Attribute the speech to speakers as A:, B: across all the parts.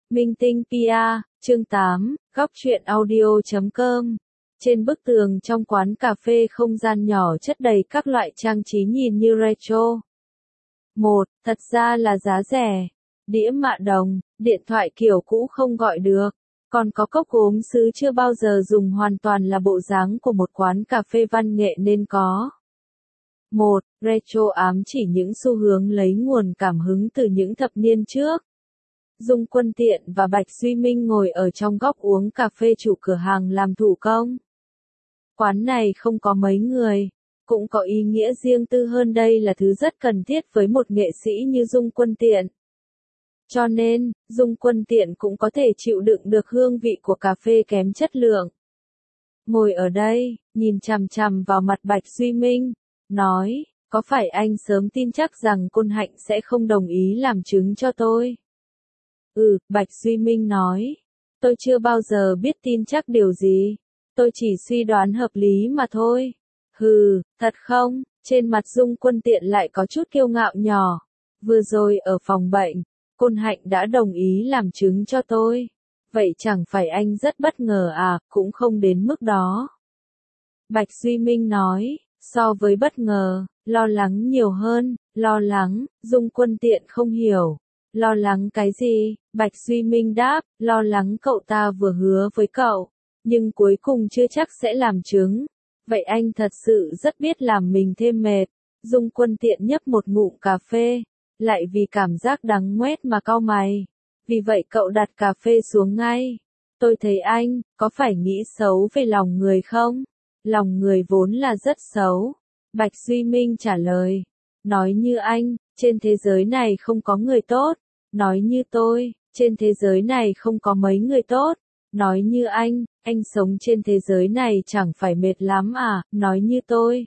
A: Minh Tinh PR, chương 8, góc truyện audio.com. Trên bức tường trong quán cà phê không gian nhỏ chất đầy các loại trang trí nhìn như retro. Thật ra là giá rẻ. Đĩa mạ đồng, điện thoại kiểu cũ không gọi được. Còn có cốc gốm sứ chưa bao giờ dùng, hoàn toàn là bộ dáng của một quán cà phê văn nghệ nên có. Retro ám chỉ những xu hướng lấy nguồn cảm hứng từ những thập niên trước. Dung Quân Tiện và Bạch Duy Minh ngồi ở trong góc uống cà phê, chủ cửa hàng làm thủ công. Quán này không có mấy người, cũng có ý nghĩa riêng tư hơn, đây là thứ rất cần thiết với một nghệ sĩ như Dung Quân Tiện. Cho nên, Dung Quân Tiện cũng có thể chịu đựng được hương vị của cà phê kém chất lượng. Ngồi ở đây, nhìn chằm chằm vào mặt Bạch Duy Minh, nói, có phải anh sớm tin chắc rằng Côn Hạnh sẽ không đồng ý làm chứng cho tôi? Bạch Duy Minh nói, tôi chưa bao giờ biết tin chắc điều gì, tôi chỉ suy đoán hợp lý mà thôi. Thật không? Trên mặt Dung Quân Tiện lại có chút kiêu ngạo nhỏ. Vừa rồi ở phòng bệnh, Côn Hạnh đã đồng ý làm chứng cho tôi. Vậy chẳng phải anh rất bất ngờ à? Cũng không đến mức đó. Bạch Duy Minh nói, so với bất ngờ, lo lắng nhiều hơn. Lo lắng? Dung Quân Tiện không hiểu. Lo lắng cái gì? Bạch Duy Minh đáp, lo lắng cậu ta vừa hứa với cậu, nhưng cuối cùng chưa chắc sẽ làm chứng. Vậy anh thật sự rất biết làm mình thêm mệt. Dung Quân Tiện nhấp một ngụm cà phê, lại vì cảm giác đắng ngoét mà cau mày. Vì vậy cậu đặt cà phê xuống ngay. Tôi thấy anh, có phải nghĩ xấu về lòng người không? Lòng người vốn là rất xấu. Bạch Duy Minh trả lời. Nói như anh, trên thế giới này không có người tốt. Nói như tôi, trên thế giới này không có mấy người tốt. Nói như anh sống trên thế giới này chẳng phải mệt lắm à? Nói như tôi,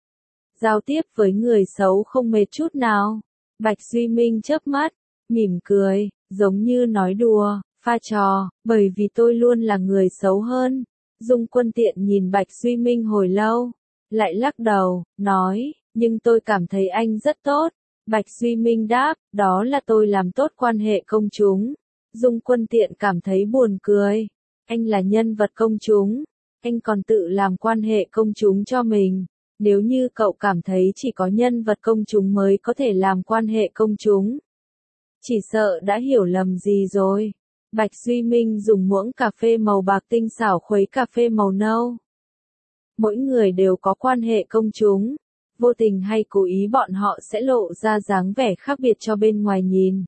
A: giao tiếp với người xấu không mệt chút nào. Bạch Duy Minh chớp mắt, mỉm cười, giống như nói đùa, pha trò, bởi vì tôi luôn là người xấu hơn. Dung Quân Tiện nhìn Bạch Duy Minh hồi lâu, lại lắc đầu, nói, nhưng tôi cảm thấy anh rất tốt. Bạch Duy Minh đáp, đó là tôi làm tốt quan hệ công chúng. Dung Quân Tiện cảm thấy buồn cười. Anh là nhân vật công chúng, anh còn tự làm quan hệ công chúng cho mình. Nếu như cậu cảm thấy chỉ có nhân vật công chúng mới có thể làm quan hệ công chúng, chỉ sợ đã hiểu lầm gì rồi. Bạch Duy Minh dùng muỗng cà phê màu bạc tinh xảo khuấy cà phê màu nâu. Mỗi người đều có quan hệ công chúng, vô tình hay cố ý bọn họ sẽ lộ ra dáng vẻ khác biệt cho bên ngoài nhìn.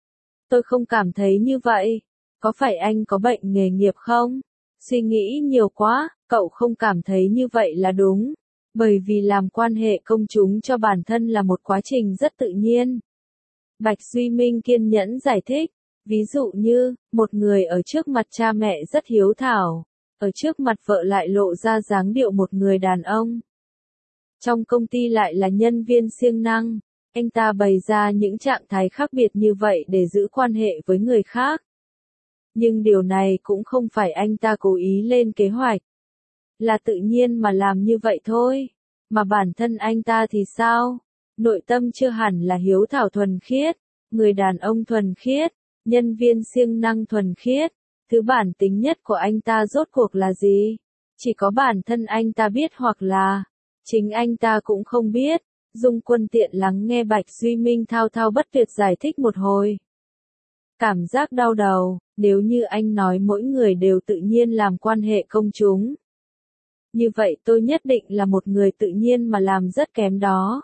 A: Tôi không cảm thấy như vậy. Có phải anh có bệnh nghề nghiệp không? Suy nghĩ nhiều quá, cậu không cảm thấy như vậy là đúng. Bởi vì làm quan hệ công chúng cho bản thân là một quá trình rất tự nhiên. Bạch Duy Minh kiên nhẫn giải thích. Ví dụ như, một người ở trước mặt cha mẹ rất hiếu thảo, ở trước mặt vợ lại lộ ra dáng điệu một người đàn ông. Trong công ty lại là nhân viên siêng năng, anh ta bày ra những trạng thái khác biệt như vậy để giữ quan hệ với người khác. Nhưng điều này cũng không phải anh ta cố ý lên kế hoạch, là tự nhiên mà làm như vậy thôi. Mà bản thân anh ta thì sao? Nội tâm chưa hẳn là hiếu thảo thuần khiết, người đàn ông thuần khiết, nhân viên siêng năng thuần khiết. Thứ bản tính nhất của anh ta rốt cuộc là gì? Chỉ có bản thân anh ta biết, hoặc là chính anh ta cũng không biết. Dung Quân Tiện lắng nghe Bạch Duy Minh thao thao bất tuyệt giải thích một hồi. Cảm giác đau đầu, nếu như anh nói mỗi người đều tự nhiên làm quan hệ công chúng, như vậy tôi nhất định là một người tự nhiên mà làm rất kém đó.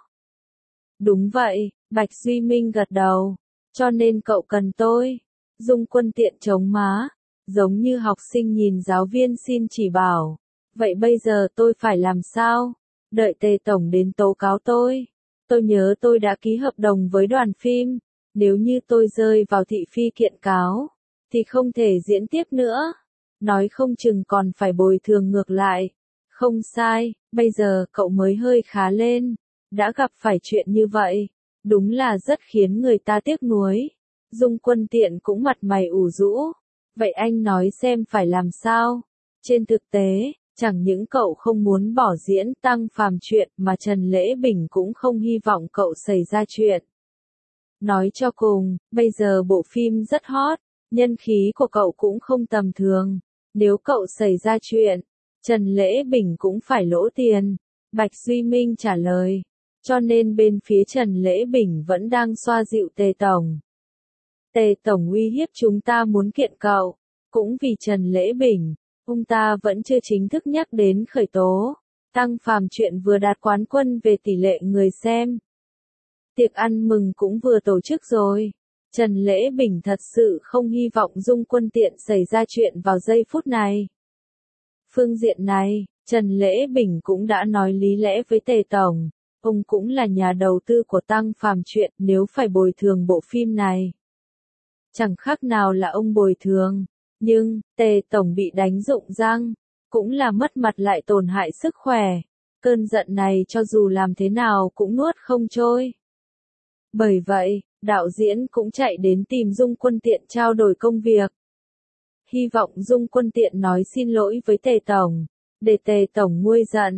A: Đúng vậy, Bạch Duy Minh gật đầu. Cho nên cậu cần tôi. Dung Quân Tiện chống má, giống như học sinh nhìn giáo viên xin chỉ bảo. Vậy bây giờ tôi phải làm sao? Đợi Tề Tổng đến tố cáo tôi. Tôi nhớ tôi đã ký hợp đồng với đoàn phim. Nếu như tôi rơi vào thị phi kiện cáo, thì không thể diễn tiếp nữa. Nói không chừng còn phải bồi thường ngược lại. Không sai, bây giờ cậu mới hơi khá lên. Đã gặp phải chuyện như vậy, đúng là rất khiến người ta tiếc nuối. Dung Quân Tiện cũng mặt mày ủ rũ. Vậy anh nói xem phải làm sao? Trên thực tế, chẳng những cậu không muốn bỏ diễn Tăng Phàm chuyện mà Trần Lễ Bình cũng không hy vọng cậu xảy ra chuyện. Nói cho cùng, bây giờ bộ phim rất hot, Nhân khí của cậu cũng không tầm thường. Nếu cậu xảy ra chuyện, Trần Lễ Bình cũng phải lỗ tiền. Bạch Duy Minh trả lời. Cho nên bên phía Trần Lễ Bình vẫn đang xoa dịu Tề Tổng. Tề Tổng uy hiếp chúng ta muốn kiện cậu. Cũng vì Trần Lễ Bình, ông ta vẫn chưa chính thức nhắc đến khởi tố. Tăng Phàm chuyện vừa đạt quán quân về tỷ lệ người xem. Tiệc ăn mừng cũng vừa tổ chức rồi. Trần Lễ Bình thật sự không hy vọng Dung Quân Tiện xảy ra chuyện vào giây phút này. Phương diện này, Trần Lễ Bình cũng đã nói lý lẽ với Tề Tổng. Ông cũng là nhà đầu tư của Tăng Phàm chuyện, nếu phải bồi thường bộ phim này. Chẳng khác nào là ông bồi thường. Nhưng, Tề Tổng bị đánh rụng răng, cũng là mất mặt lại tổn hại sức khỏe. Cơn giận này cho dù làm thế nào cũng nuốt không trôi. Bởi vậy, đạo diễn cũng chạy đến tìm Dung Quân Tiện trao đổi công việc. Hy vọng Dung Quân Tiện nói xin lỗi với Tề Tổng, để Tề Tổng nguôi giận,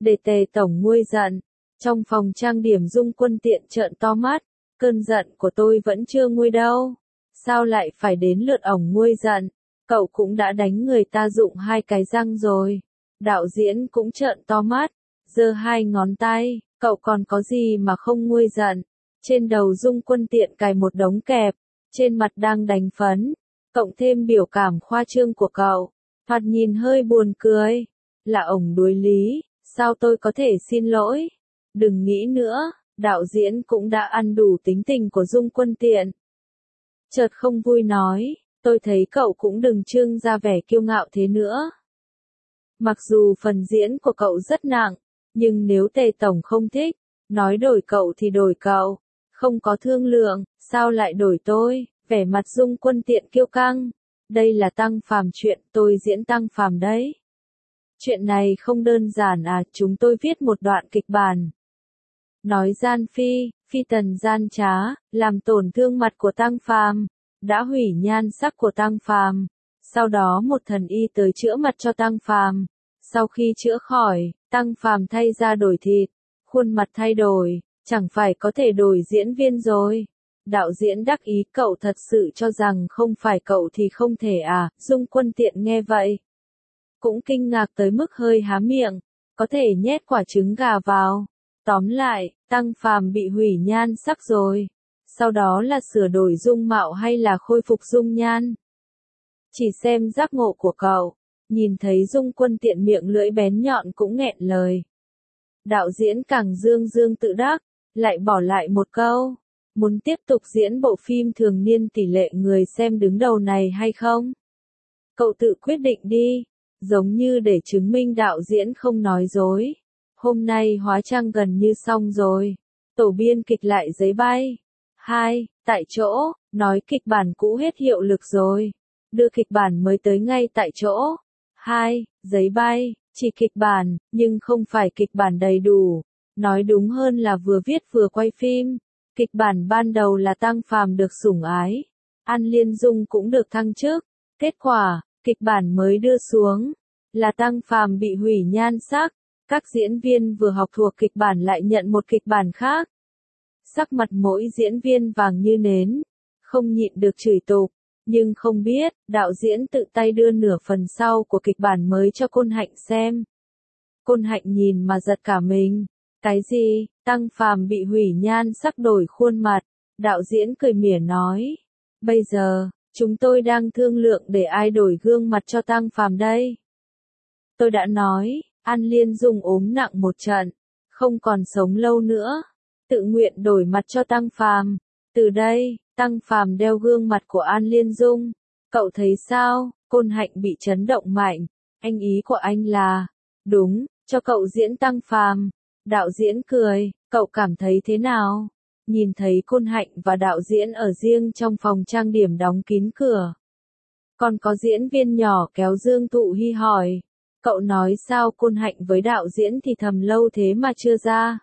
A: Trong phòng trang điểm Dung Quân Tiện trợn to mắt, cơn giận của tôi vẫn chưa nguôi đâu. Sao lại phải đến lượt ổng nguôi giận? Cậu cũng đã đánh người ta rụng 2 cái răng rồi. Đạo diễn cũng trợn to mắt, giơ 2 ngón tay, cậu còn có gì mà không nguôi giận? Trên đầu Dung Quân Tiện cài một đống kẹp, trên mặt đang đánh phấn, cộng thêm biểu cảm khoa trương của cậu, thoạt nhìn hơi buồn cười. Là ổng đuối lý, sao tôi có thể xin lỗi? Đừng nghĩ nữa, đạo diễn cũng đã ăn đủ tính tình của Dung Quân Tiện. Chợt không vui nói, tôi thấy cậu cũng đừng trưng ra vẻ kiêu ngạo thế nữa. Mặc dù phần diễn của cậu rất nặng, nhưng nếu Tề Tổng không thích, nói đổi cậu thì đổi cậu, không có thương lượng, sao lại đổi tôi? Vẻ mặt Dung Quân Tiện kiêu căng. Đây là Tăng Phàm chuyện, tôi diễn Tăng Phàm đấy. Chuyện này không đơn giản à, chúng tôi viết một đoạn kịch bản. Nói gian phi, phi tần gian trá, làm tổn thương mặt của Tăng Phàm, đã hủy nhan sắc của Tăng Phàm. Sau đó một thần y tới chữa mặt cho Tăng Phàm. Sau khi chữa khỏi, Tăng Phàm thay da đổi thịt, khuôn mặt thay đổi, chẳng phải có thể đổi diễn viên rồi. Đạo diễn đắc ý, cậu thật sự cho rằng không phải cậu thì không thể à? Dung Quân Tiện nghe vậy, cũng kinh ngạc tới mức hơi há miệng, có thể nhét quả trứng gà vào. Tóm lại, Tăng Phàm bị hủy nhan sắc rồi. Sau đó là sửa đổi dung mạo hay là khôi phục dung nhan? Chỉ xem giác ngộ của cậu. Nhìn thấy Dung Quân Tiện miệng lưỡi bén nhọn cũng nghẹn lời. Đạo diễn càng dương dương tự đắc, lại bỏ lại một câu. Muốn tiếp tục diễn bộ phim thường niên tỷ lệ người xem đứng đầu này hay không? Cậu tự quyết định đi. Giống như để chứng minh đạo diễn không nói dối. Hôm nay hóa trang gần như xong rồi. Tổ biên kịch lại giấy bay. 2. Tại chỗ, nói kịch bản cũ hết hiệu lực rồi. Đưa kịch bản mới tới ngay tại chỗ. 2. Giấy bay, chỉ kịch bản, nhưng không phải kịch bản đầy đủ. Nói đúng hơn là vừa viết vừa quay phim. Kịch bản ban đầu là Tăng Phàm được sủng ái. An Liên Dung cũng được thăng chức. Kết quả, kịch bản mới đưa xuống, là Tăng Phàm bị hủy nhan sắc. Các diễn viên vừa học thuộc kịch bản lại nhận một kịch bản khác. Sắc mặt mỗi diễn viên vàng như nến, không nhịn được chửi tục. Nhưng không biết, đạo diễn tự tay đưa nửa phần sau của kịch bản mới cho Côn Hạnh xem. Côn Hạnh nhìn mà giật cả mình. Cái gì? Tăng Phàm bị hủy nhan sắc đổi khuôn mặt. Đạo diễn cười mỉa nói. Bây giờ, chúng tôi đang thương lượng để ai đổi gương mặt cho Tăng Phàm đây. Tôi đã nói, An Liên Dung ốm nặng một trận, không còn sống lâu nữa. Tự nguyện đổi mặt cho Tăng Phàm. Từ đây, Tăng Phàm đeo gương mặt của An Liên Dung. Cậu thấy sao? Côn Hạnh bị chấn động mạnh. Anh ý của anh là, đúng, cho cậu diễn Tăng Phàm. Đạo diễn cười, cậu cảm thấy thế nào? Nhìn thấy Côn Hạnh và đạo diễn ở riêng trong phòng trang điểm đóng kín cửa. Còn có diễn viên nhỏ kéo Dương Thụ Hi hỏi. Cậu nói sao? Côn Hạnh với đạo diễn thì thầm lâu thế mà chưa ra.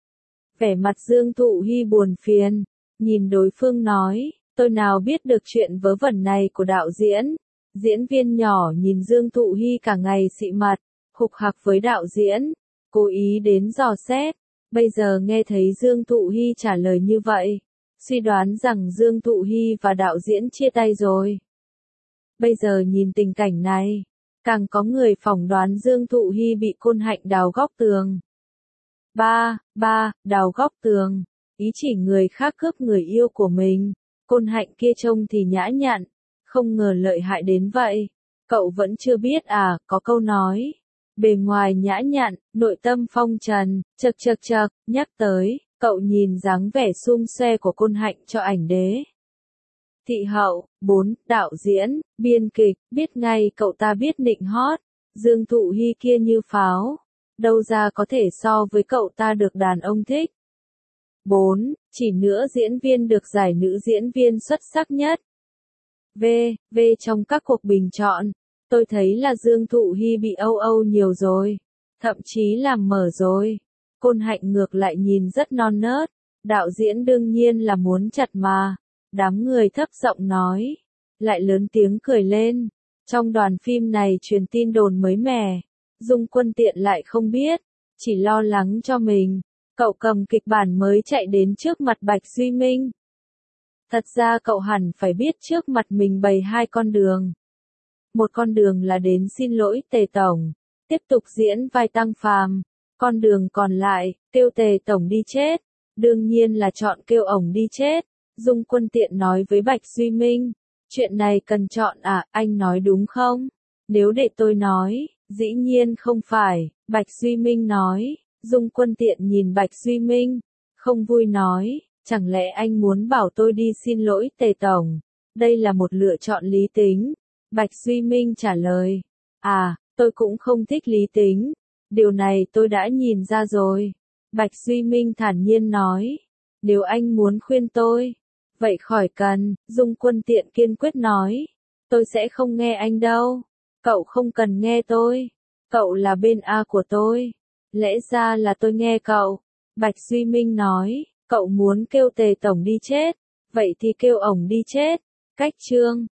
A: Vẻ mặt Dương Thụ Hi buồn phiền. Nhìn đối phương nói, tôi nào biết được chuyện vớ vẩn này của đạo diễn. Diễn viên nhỏ nhìn Dương Thụ Hi cả ngày xị mặt, hục hặc với đạo diễn, cố ý đến dò xét. Bây giờ nghe thấy Dương Thụ Hi trả lời như vậy, suy đoán rằng Dương Thụ Hi và đạo diễn chia tay rồi. Bây giờ nhìn tình cảnh này, càng có người phỏng đoán Dương Thụ Hi bị Côn Hạnh đào góc tường. Đào góc tường, ý chỉ người khác cướp người yêu của mình. Côn Hạnh kia trông thì nhã nhặn, không ngờ lợi hại đến vậy. Cậu vẫn chưa biết à, có câu nói, bề ngoài nhã nhặn, nội tâm phong trần, chật, nhắc tới, cậu nhìn dáng vẻ sum xe của Côn Hạnh cho ảnh đế. Thị hậu, 4, đạo diễn, biên kịch, biết ngay cậu ta biết nịnh hót. Dương Thụ Hi kia như pháo, đâu ra có thể so với cậu ta được đàn ông thích. 4, chỉ nữa diễn viên được giải nữ diễn viên xuất sắc nhất. V trong các cuộc bình chọn, tôi thấy là Dương Thụ Hi bị âu nhiều rồi, thậm chí làm mở rồi. Côn Hạnh ngược lại nhìn rất non nớt, đạo diễn đương nhiên là muốn chặt mà. Đám người thấp giọng nói, lại lớn tiếng cười lên. Trong đoàn phim này truyền tin đồn mới mẻ, Dung Quân Tiện lại không biết, chỉ lo lắng cho mình. Cậu cầm kịch bản mới chạy đến trước mặt Bạch Duy Minh. Thật ra cậu hẳn phải biết trước mặt mình bày hai con đường. Một con đường là đến xin lỗi Tề Tổng, tiếp tục diễn vai Tăng Phàm. Con đường còn lại, kêu Tề Tổng đi chết. Đương nhiên là chọn kêu ổng đi chết. Dung Quân Tiện nói với Bạch Duy Minh, chuyện này cần chọn à, anh nói đúng không? Nếu để tôi nói, dĩ nhiên không phải, Bạch Duy Minh nói. Dung Quân Tiện nhìn Bạch Duy Minh, không vui nói, chẳng lẽ anh muốn bảo tôi đi xin lỗi Tề Tổng? Đây là một lựa chọn lý tính. Bạch Duy Minh trả lời, à, tôi cũng không thích lý tính, điều này tôi đã nhìn ra rồi. Bạch Duy Minh thản nhiên nói, nếu anh muốn khuyên tôi, vậy khỏi cần. Dung Quân Tiện kiên quyết nói, tôi sẽ không nghe anh đâu, cậu không cần nghe tôi, cậu là bên A của tôi. Lẽ ra là tôi nghe cậu. Bạch Duy Minh nói, cậu muốn kêu Tề Tổng đi chết, vậy thì kêu ổng đi chết. Cách chương